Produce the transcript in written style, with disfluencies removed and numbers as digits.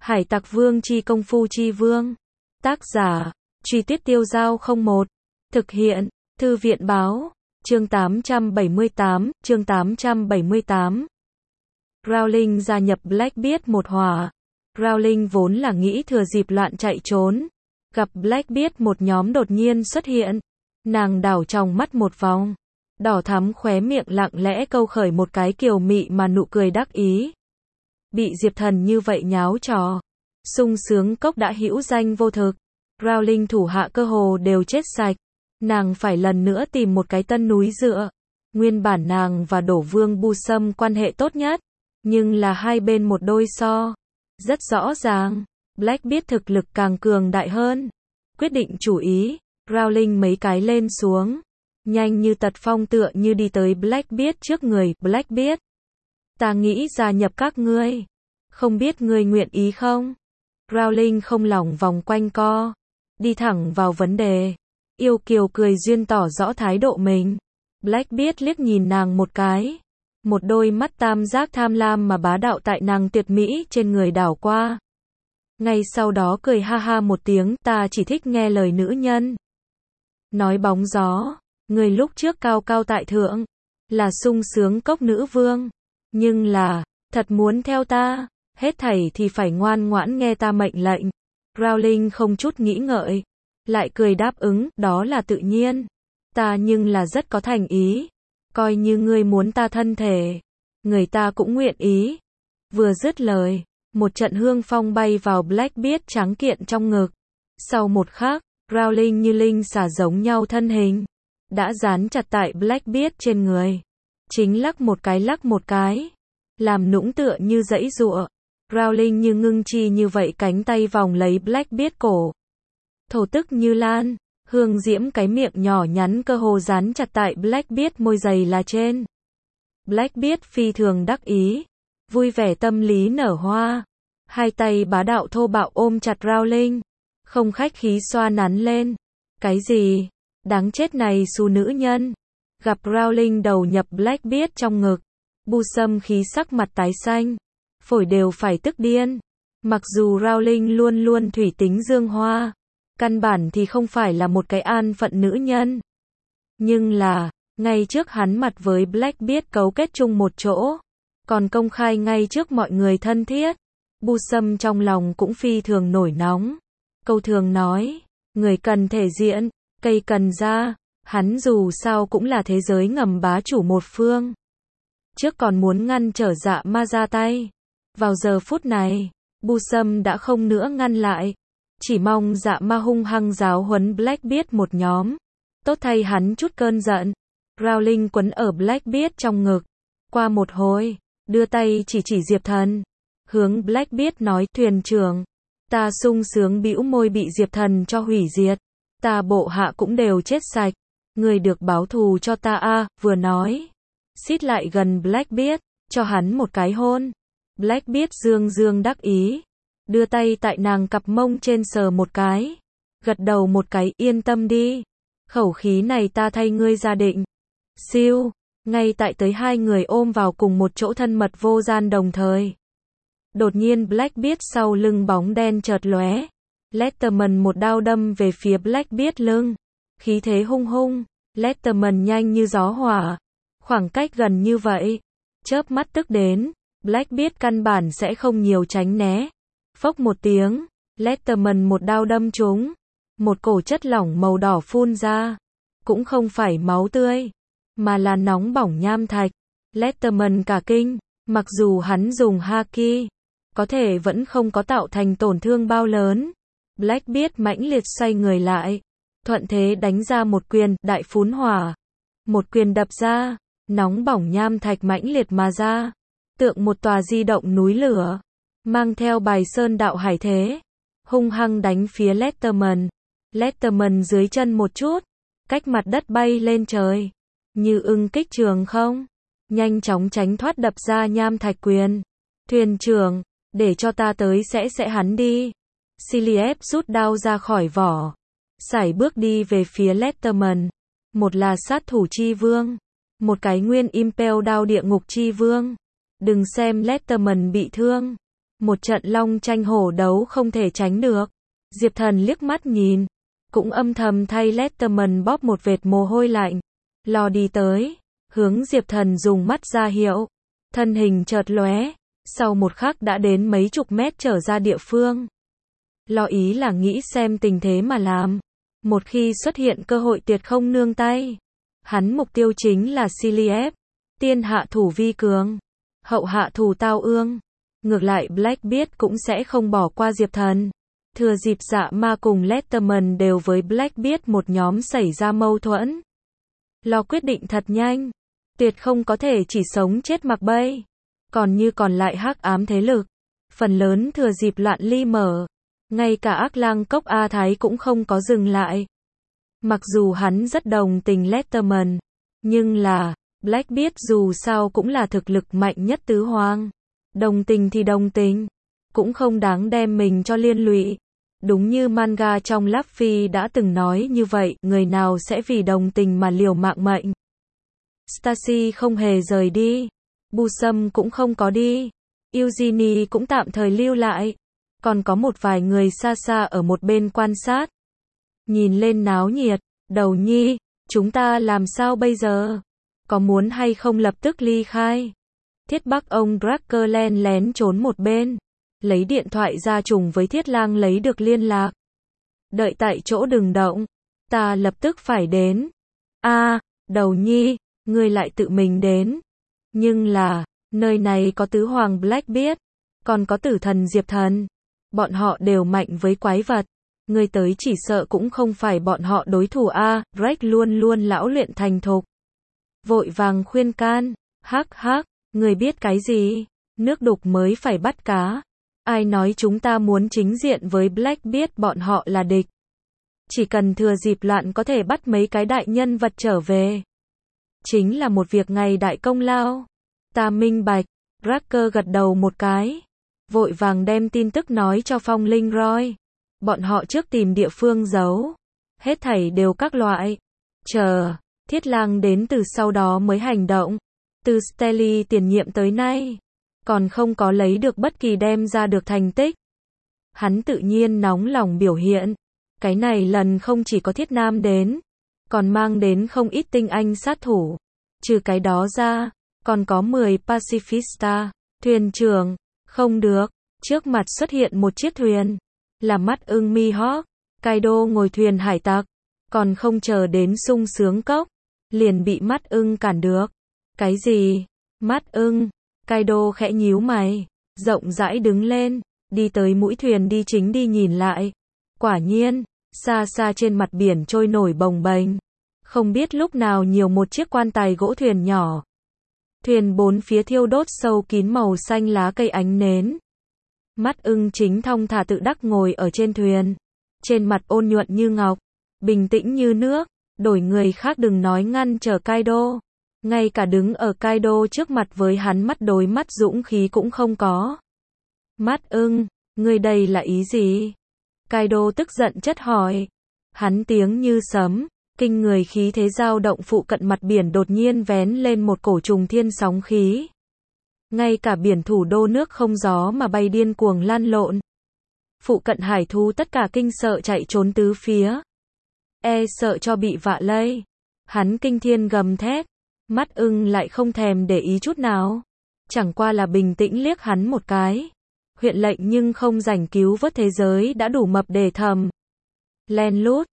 Hải Tặc Vương chi công phu chi vương. Tác giả, Truy Tuyết Tiêu Dao 01. Thực hiện, Thư viện báo, chương 878. Rowling gia nhập Blackbeard một hỏa. Rowling vốn là nghĩ thừa dịp loạn chạy trốn. Gặp Blackbeard một nhóm đột nhiên xuất hiện. Nàng đảo tròng mắt một vòng. Đỏ thắm khóe miệng lặng lẽ câu khởi một cái kiều mị mà nụ cười đắc ý. Bị Diệp Thần như vậy nháo trò. Sung sướng cốc đã hữu danh vô thực. Rowling thủ hạ cơ hồ đều chết sạch. Nàng phải lần nữa tìm một cái tân núi dựa. Nguyên bản nàng và Đổ Vương Busum quan hệ tốt nhất. Nhưng là hai bên một đôi so. Rất rõ ràng. Blackbeard thực lực càng cường đại hơn. Quyết định chủ ý. Rowling mấy cái lên xuống. Nhanh như tật phong tựa như đi tới Blackbeard trước người. Blackbeard, ta nghĩ gia nhập các ngươi. Không biết ngươi nguyện ý không? Rowling không lòng vòng quanh co. Đi thẳng vào vấn đề. Yêu kiều cười duyên tỏ rõ thái độ mình. Blackbeard liếc nhìn nàng một cái. Một đôi mắt tam giác tham lam mà bá đạo tại nàng tuyệt mỹ trên người đảo qua. Ngay sau đó cười ha ha một tiếng, ta chỉ thích nghe lời nữ nhân. Nói bóng gió, người lúc trước cao cao tại thượng, là sung sướng cốc nữ vương. Nhưng là, thật muốn theo ta, hết thảy thì phải ngoan ngoãn nghe ta mệnh lệnh. Rowling không chút nghĩ ngợi, lại cười đáp ứng, đó là tự nhiên. Ta nhưng là rất có thành ý. Coi như ngươi muốn ta thân thể, người ta cũng nguyện ý. Vừa dứt lời, một trận hương phong bay vào Blackbeard trắng kiện trong ngực. Sau một khắc, Rowling như linh xả giống nhau thân hình, đã dán chặt tại Blackbeard trên người. Chính lắc một cái, làm nũng tựa như giãy giụa. Rowling như ngưng chi như vậy cánh tay vòng lấy Blackbeard cổ. Thổ tức như lan, hương diễm cái miệng nhỏ nhắn cơ hồ dán chặt tại Blackbeard môi dày là trên. Blackbeard phi thường đắc ý, vui vẻ tâm lý nở hoa. Hai tay bá đạo thô bạo ôm chặt Rowling, không khách khí xoa nắn lên. Cái gì? Đáng chết này xù nữ nhân. Gặp Rowling đầu nhập Blackbeard trong ngực, Busum khí sắc mặt tái xanh, phổi đều phải tức điên. Mặc dù Rowling luôn luôn thủy tính dương hoa, căn bản thì không phải là một cái an phận nữ nhân. Nhưng là, ngay trước hắn mặt với Blackbeard cấu kết chung một chỗ, còn công khai ngay trước mọi người thân thiết, Busum trong lòng cũng phi thường nổi nóng. Câu thường nói, người cần thể diện, cây cần da. Hắn dù sao cũng là thế giới ngầm bá chủ một phương. Trước còn muốn ngăn trở Dạ Ma ra tay. Vào giờ phút này, Busum đã không nữa ngăn lại. Chỉ mong Dạ Ma hung hăng giáo huấn Blackbeard một nhóm. Tốt thay hắn chút cơn giận. Rowling quấn ở Blackbeard trong ngực. Qua một hồi, đưa tay chỉ Diệp Thần. Hướng Blackbeard nói, thuyền trưởng. Ta sung sướng bĩu môi bị Diệp Thần cho hủy diệt. Ta bộ hạ cũng đều chết sạch. Người được báo thù cho ta a. Vừa nói, xít lại gần Blackbeard, cho hắn một cái hôn. Blackbeard dương dương đắc ý, đưa tay tại nàng cặp mông trên sờ một cái, gật đầu một cái, yên tâm đi, khẩu khí này ta thay ngươi ra định. Siêu, ngay tại tới hai người ôm vào cùng một chỗ thân mật vô gian đồng thời. Đột nhiên Blackbeard sau lưng bóng đen chợt lóe, Letterman một đao đâm về phía Blackbeard lưng, khí thế hung hung. Letterman nhanh như gió hỏa, khoảng cách gần như vậy, chớp mắt tức đến, Blackbeard căn bản sẽ không nhiều tránh né. Phốc một tiếng, Letterman một đao đâm trúng, một cổ chất lỏng màu đỏ phun ra, cũng không phải máu tươi, mà là nóng bỏng nham thạch. Letterman cả kinh, mặc dù hắn dùng haki, có thể vẫn không có tạo thành tổn thương bao lớn. Blackbeard mãnh liệt xoay người lại, thuận thế đánh ra một quyền, đại phún hỏa. Một quyền đập ra, nóng bỏng nham thạch mãnh liệt mà ra, tượng một tòa di động núi lửa, mang theo bài sơn đạo hải thế, hung hăng đánh phía Letterman. Letterman dưới chân một chút, cách mặt đất bay lên trời, như ưng kích trường không, nhanh chóng tránh thoát đập ra nham thạch quyền. Thuyền trưởng, để cho ta tới sẽ hắn đi. Silius rút đao ra khỏi vỏ, sải bước đi về phía Letterman. Một là sát thủ chi vương, một cái nguyên impel đao địa ngục chi vương. Đừng xem Letterman bị thương, Một trận long tranh hổ đấu không thể tránh được. Diệp Thần liếc mắt nhìn, cũng âm thầm thay Letterman bóp một vệt mồ hôi lạnh. Lo đi tới, hướng Diệp Thần dùng mắt ra hiệu. Thân hình chợt lóe, sau một khắc đã đến mấy chục mét trở ra địa phương. Lo ý là nghĩ xem tình thế mà làm. Một khi xuất hiện cơ hội tuyệt không nương tay. Hắn mục tiêu chính là Cillieb. Tiên hạ thủ vi cường, hậu hạ thủ tao ương. Ngược lại Blackbeard cũng sẽ không bỏ qua Diệp Thần. Thừa dịp Dạ Ma cùng Letterman đều với Blackbeard một nhóm xảy ra mâu thuẫn. Lo quyết định thật nhanh. Tuyệt không có thể chỉ sống chết mặc bay. Còn như còn lại hắc ám thế lực. Phần lớn thừa dịp loạn ly mở. Ngay cả Ác Lang Cốc A Thái cũng không có dừng lại. Mặc dù hắn rất đồng tình Letterman. Nhưng là, Blackbeard dù sao cũng là thực lực mạnh nhất tứ hoang. Đồng tình thì đồng tình. Cũng không đáng đem mình cho liên lụy. Đúng như manga trong Luffy đã từng nói như vậy, người nào sẽ vì đồng tình mà liều mạng mệnh. Stacy không hề rời đi. Busum cũng không có đi. Eugenie cũng tạm thời lưu lại. Còn có một vài người xa xa ở một bên quan sát. Nhìn lên náo nhiệt. Đầu nhi, chúng ta làm sao bây giờ? Có muốn hay không lập tức ly khai? Thiết Bắc ông Dracker len lén trốn một bên. Lấy điện thoại ra trùng với Thiết Lang lấy được liên lạc. Đợi tại chỗ đừng động. Ta lập tức phải đến. Đầu nhi, ngươi lại tự mình đến. Nhưng là, nơi này có tứ hoàng Blackbeard. Còn có tử thần Diệp Thần. Bọn họ đều mạnh với quái vật. Ngươi tới chỉ sợ cũng không phải bọn họ đối thủ Rex luôn luôn lão luyện thành thục. Vội vàng khuyên can. Hắc, ngươi biết cái gì? Nước đục mới phải bắt cá. Ai nói chúng ta muốn chính diện với Blackbeard bọn họ là địch. Chỉ cần thừa dịp loạn có thể bắt mấy cái đại nhân vật trở về. Chính là một việc ngày đại công lao. Ta minh bạch. Dracker gật đầu một cái. Vội vàng đem tin tức nói cho Phong Linh Roy. Bọn họ trước tìm địa phương giấu. Hết thảy đều các loại. Chờ. Thiết Lang đến từ sau đó mới hành động. Từ Stelly tiền nhiệm tới nay. Còn không có lấy được bất kỳ đem ra được thành tích. Hắn tự nhiên nóng lòng biểu hiện. Cái này lần không chỉ có Thiết Nam đến. Còn mang đến không ít tinh anh sát thủ. Trừ cái đó ra. Còn có 10 pacifista. Thuyền trưởng. Không được. Trước mặt xuất hiện một chiếc thuyền. Là Mắt Ưng Mihawk. Kaido ngồi thuyền hải tặc. Còn không chờ đến sung sướng cốc. Liền bị Mắt Ưng cản được. Cái gì? Mắt Ưng. Kaido khẽ nhíu mày. Rộng rãi đứng lên. Đi tới mũi thuyền đi chính đi nhìn lại. Quả nhiên. Xa xa trên mặt biển trôi nổi bồng bềnh. Không biết lúc nào nhiều một chiếc quan tài gỗ thuyền nhỏ. Thuyền bốn phía thiêu đốt sâu kín màu xanh lá cây ánh nến. Mắt Ưng chính thong thả tự đắc ngồi ở trên thuyền. Trên mặt ôn nhuận như ngọc. Bình tĩnh như nước. Đổi người khác đừng nói ngăn trở Kaido. Ngay cả đứng ở Kaido trước mặt với hắn mắt đối mắt dũng khí cũng không có. Mắt Ưng, ngươi đây là ý gì? Kaido tức giận chất hỏi. Hắn tiếng như sấm. Kinh người khí thế dao động phụ cận mặt biển đột nhiên vén lên một cổ trùng thiên sóng khí. Ngay cả biển thủ đô nước không gió mà bay điên cuồng lan lộn. Phụ cận hải thú tất cả kinh sợ chạy trốn tứ phía. Sợ cho bị vạ lây. Hắn kinh thiên gầm thét. Mắt Ưng lại không thèm để ý chút nào. Chẳng qua là bình tĩnh liếc hắn một cái. Huyện lệnh nhưng không rảnh cứu vớt thế giới đã đủ mập để thầm. Len lút.